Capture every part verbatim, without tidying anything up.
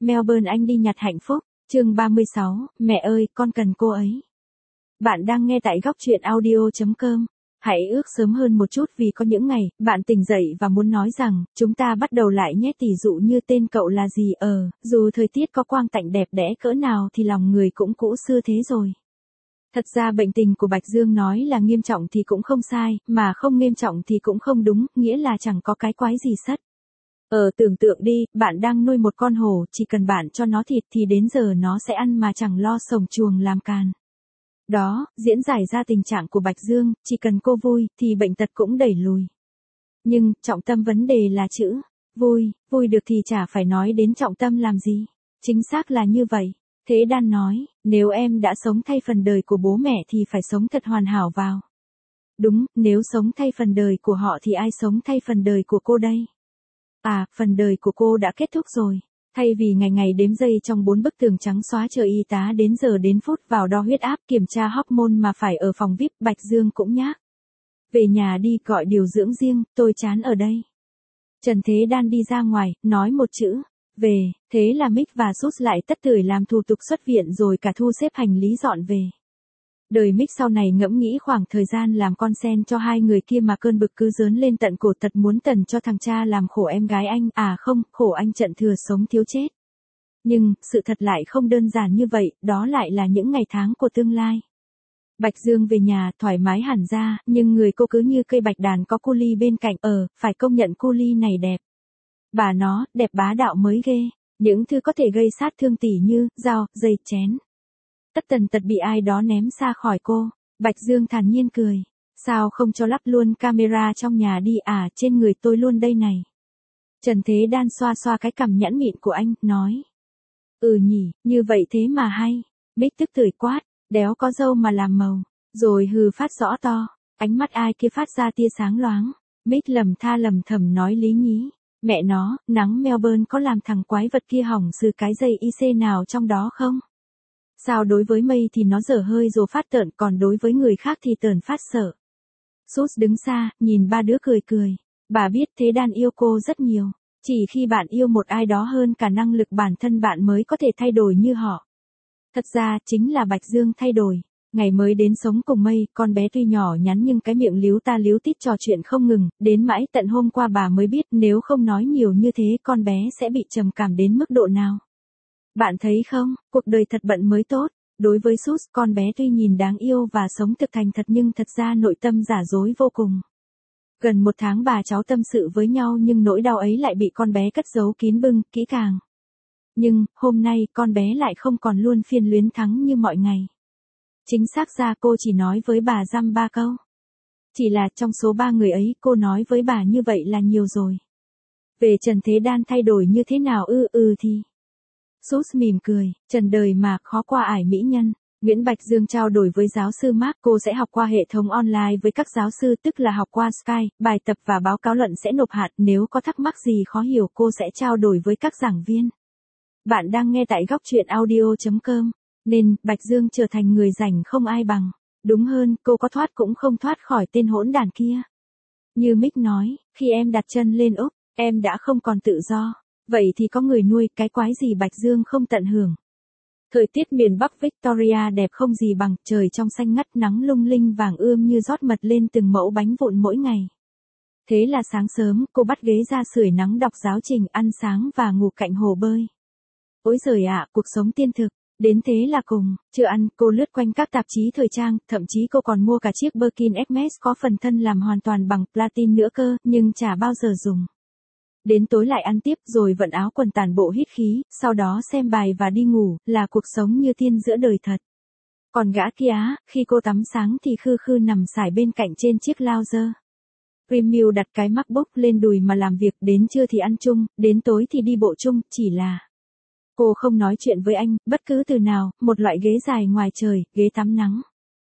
Melbourne Anh đi nhặt hạnh phúc, chương ba mươi sáu, mẹ ơi, con cần cô ấy. Bạn đang nghe tại góc truyện audio chấm com. Hãy ước sớm hơn một chút vì có những ngày, bạn tỉnh dậy và muốn nói rằng, chúng ta bắt đầu lại nhé, tỷ dụ như tên cậu là gì, ờ, dù thời tiết có quang tạnh đẹp đẽ cỡ nào thì lòng người cũng cũ xưa thế rồi. Thật ra bệnh tình của Bạch Dương nói là nghiêm trọng thì cũng không sai, mà không nghiêm trọng thì cũng không đúng, nghĩa là chẳng có cái quái gì sất. Ờ tưởng tượng đi, bạn đang nuôi một con hổ, chỉ cần bạn cho nó thịt thì đến giờ nó sẽ ăn mà chẳng lo sồng chuồng làm càn. Đó, diễn giải ra tình trạng của Bạch Dương, chỉ cần cô vui, thì bệnh tật cũng đẩy lùi. Nhưng, trọng tâm vấn đề là chữ, vui, vui được thì chả phải nói đến trọng tâm làm gì. Chính xác là như vậy. Thế Đan nói, nếu em đã sống thay phần đời của bố mẹ thì phải sống thật hoàn hảo vào. Đúng, nếu sống thay phần đời của họ thì ai sống thay phần đời của cô đây? À, phần đời của cô đã kết thúc rồi. Thay vì ngày ngày đếm giây trong bốn bức tường trắng xóa chờ y tá đến giờ đến phút vào đo huyết áp kiểm tra hormone mà phải ở phòng vi ai pi, Bạch Dương cũng nhác. Về nhà đi gọi điều dưỡng riêng, tôi chán ở đây. Trần Thế Đan đi ra ngoài, nói một chữ, về, thế là Mick và Sus lại tất tưởi làm thủ tục xuất viện rồi cả thu xếp hành lý dọn về. Đời Mick sau này ngẫm nghĩ khoảng thời gian làm con sen cho hai người kia mà cơn bực cứ dớn lên tận cổ, thật muốn tần cho thằng cha làm khổ em gái anh, à không, khổ anh trận thừa sống thiếu chết. Nhưng, sự thật lại không đơn giản như vậy, đó lại là những ngày tháng của tương lai. Bạch Dương về nhà thoải mái hẳn ra, nhưng người cô cứ như cây bạch đàn có cu ly bên cạnh, ờ, phải công nhận cu ly này đẹp. Bà nó, đẹp bá đạo mới ghê, những thứ có thể gây sát thương tỉ như, dao, dây, chén. Tất tần tật bị ai đó ném xa khỏi cô. Bạch Dương thản nhiên cười. Sao không cho lắp luôn camera trong nhà đi à, trên người tôi luôn đây này. Trần Thế Đan xoa xoa cái cằm nhẵn mịn của anh, nói. Ừ nhỉ, như vậy thế mà hay. Mick tức tưởi quát, đéo có dâu mà làm màu. Rồi hừ phát rõ to, ánh mắt ai kia phát ra tia sáng loáng. Mick lầm tha lầm thầm nói lý nhí. Mẹ nó, nắng Melbourne có làm thằng quái vật kia hỏng sừ cái dây i xê nào trong đó không? Sao đối với mây thì nó dở hơi rồi phát tợn, còn đối với người khác thì tợn phát sợ. Sus đứng xa, nhìn ba đứa cười cười. Bà biết Thế Đan yêu cô rất nhiều. Chỉ khi bạn yêu một ai đó hơn cả năng lực bản thân bạn mới có thể thay đổi như họ. Thật ra, chính là Bạch Dương thay đổi. Ngày mới đến sống cùng mây, con bé tuy nhỏ nhắn nhưng cái miệng líu ta líu tít trò chuyện không ngừng, đến mãi tận hôm qua bà mới biết nếu không nói nhiều như thế con bé sẽ bị trầm cảm đến mức độ nào. Bạn thấy không, cuộc đời thật bận mới tốt. Đối với Sus, con bé tuy nhìn đáng yêu và sống thực thành thật nhưng thật ra nội tâm giả dối vô cùng. Gần một tháng bà cháu tâm sự với nhau nhưng nỗi đau ấy lại bị con bé cất giấu kín bưng, kỹ càng. Nhưng, hôm nay con bé lại không còn luôn phiên luyến thắng như mọi ngày. Chính xác ra cô chỉ nói với bà dăm ba câu. Chỉ là trong số ba người ấy cô nói với bà như vậy là nhiều rồi. Về Trần Thế Đan thay đổi như thế nào ư ừ thì... Sus mỉm cười, trần đời mà khó qua ải mỹ nhân. Nguyễn Bạch Dương trao đổi với giáo sư Mark, cô sẽ học qua hệ thống online với các giáo sư, tức là học qua Skype, bài tập và báo cáo luận sẽ nộp hạt, nếu có thắc mắc gì khó hiểu cô sẽ trao đổi với các giảng viên. Bạn đang nghe tại góc truyện audio chấm com, nên Bạch Dương trở thành người rảnh không ai bằng. Đúng hơn, cô có thoát cũng không thoát khỏi tên hỗn đàn kia. Như Mick nói, khi em đặt chân lên Úc, em đã không còn tự do. Vậy thì có người nuôi, cái quái gì Bạch Dương không tận hưởng. Thời tiết miền Bắc Victoria đẹp không gì bằng, trời trong xanh ngắt, nắng lung linh vàng ươm như rót mật lên từng mẫu bánh vụn mỗi ngày. Thế là sáng sớm, cô bắt ghế ra sưởi nắng đọc giáo trình, ăn sáng và ngủ cạnh hồ bơi. Ôi giời ạ, cuộc sống tiên thực. Đến thế là cùng, chưa ăn, cô lướt quanh các tạp chí thời trang, thậm chí cô còn mua cả chiếc Birkin Hermes có phần thân làm hoàn toàn bằng platin nữa cơ, nhưng chả bao giờ dùng. Đến tối lại ăn tiếp rồi vận áo quần tản bộ hít khí, sau đó xem bài và đi ngủ, là cuộc sống như tiên giữa đời thật. Còn gã kia, khi cô tắm sáng thì khư khư nằm sải bên cạnh trên chiếc lounger. Rimmel đặt cái MacBook lên đùi mà làm việc, đến trưa thì ăn chung, đến tối thì đi bộ chung, chỉ là... Cô không nói chuyện với anh, bất cứ từ nào, một loại ghế dài ngoài trời, ghế tắm nắng.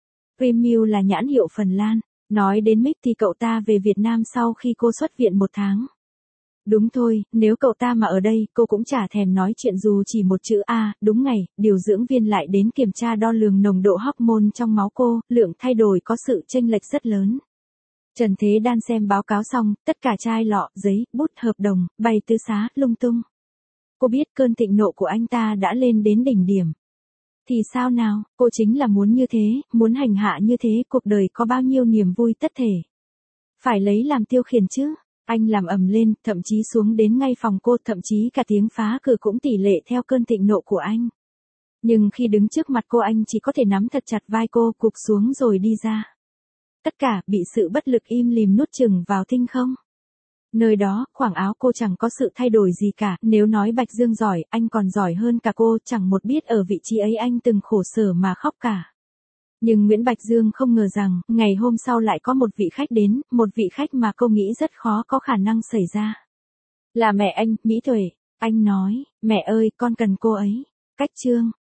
Rimmel là nhãn hiệu Phần Lan. Nói đến Mick thì cậu ta về Việt Nam sau khi cô xuất viện một tháng. Đúng thôi, nếu cậu ta mà ở đây, cô cũng chả thèm nói chuyện dù chỉ một chữ A, đúng ngày, điều dưỡng viên lại đến kiểm tra đo lường nồng độ hormone trong máu cô, lượng thay đổi có sự chênh lệch rất lớn. Trần Thế Đan xem báo cáo xong, tất cả chai lọ, giấy, bút, hợp đồng, bay tứ xá, lung tung. Cô biết cơn thịnh nộ của anh ta đã lên đến đỉnh điểm. Thì sao nào, cô chính là muốn như thế, muốn hành hạ như thế, cuộc đời có bao nhiêu niềm vui tất thể. Phải lấy làm tiêu khiển chứ. Anh làm ầm lên, thậm chí xuống đến ngay phòng cô, thậm chí cả tiếng phá cửa cũng tỷ lệ theo cơn thịnh nộ của anh. Nhưng khi đứng trước mặt cô anh chỉ có thể nắm thật chặt vai cô, cụp xuống rồi đi ra. Tất cả bị sự bất lực im lìm nuốt chửng vào thinh không. Nơi đó, khoảng áo cô chẳng có sự thay đổi gì cả, nếu nói Bạch Dương giỏi, anh còn giỏi hơn cả cô, chẳng một biết ở vị trí ấy anh từng khổ sở mà khóc cả. Nhưng Nguyễn Bạch Dương không ngờ rằng, ngày hôm sau lại có một vị khách đến, một vị khách mà cô nghĩ rất khó có khả năng xảy ra. Là mẹ anh, Mỹ Thuệ. Anh nói, mẹ ơi, con cần cô ấy. Cách chương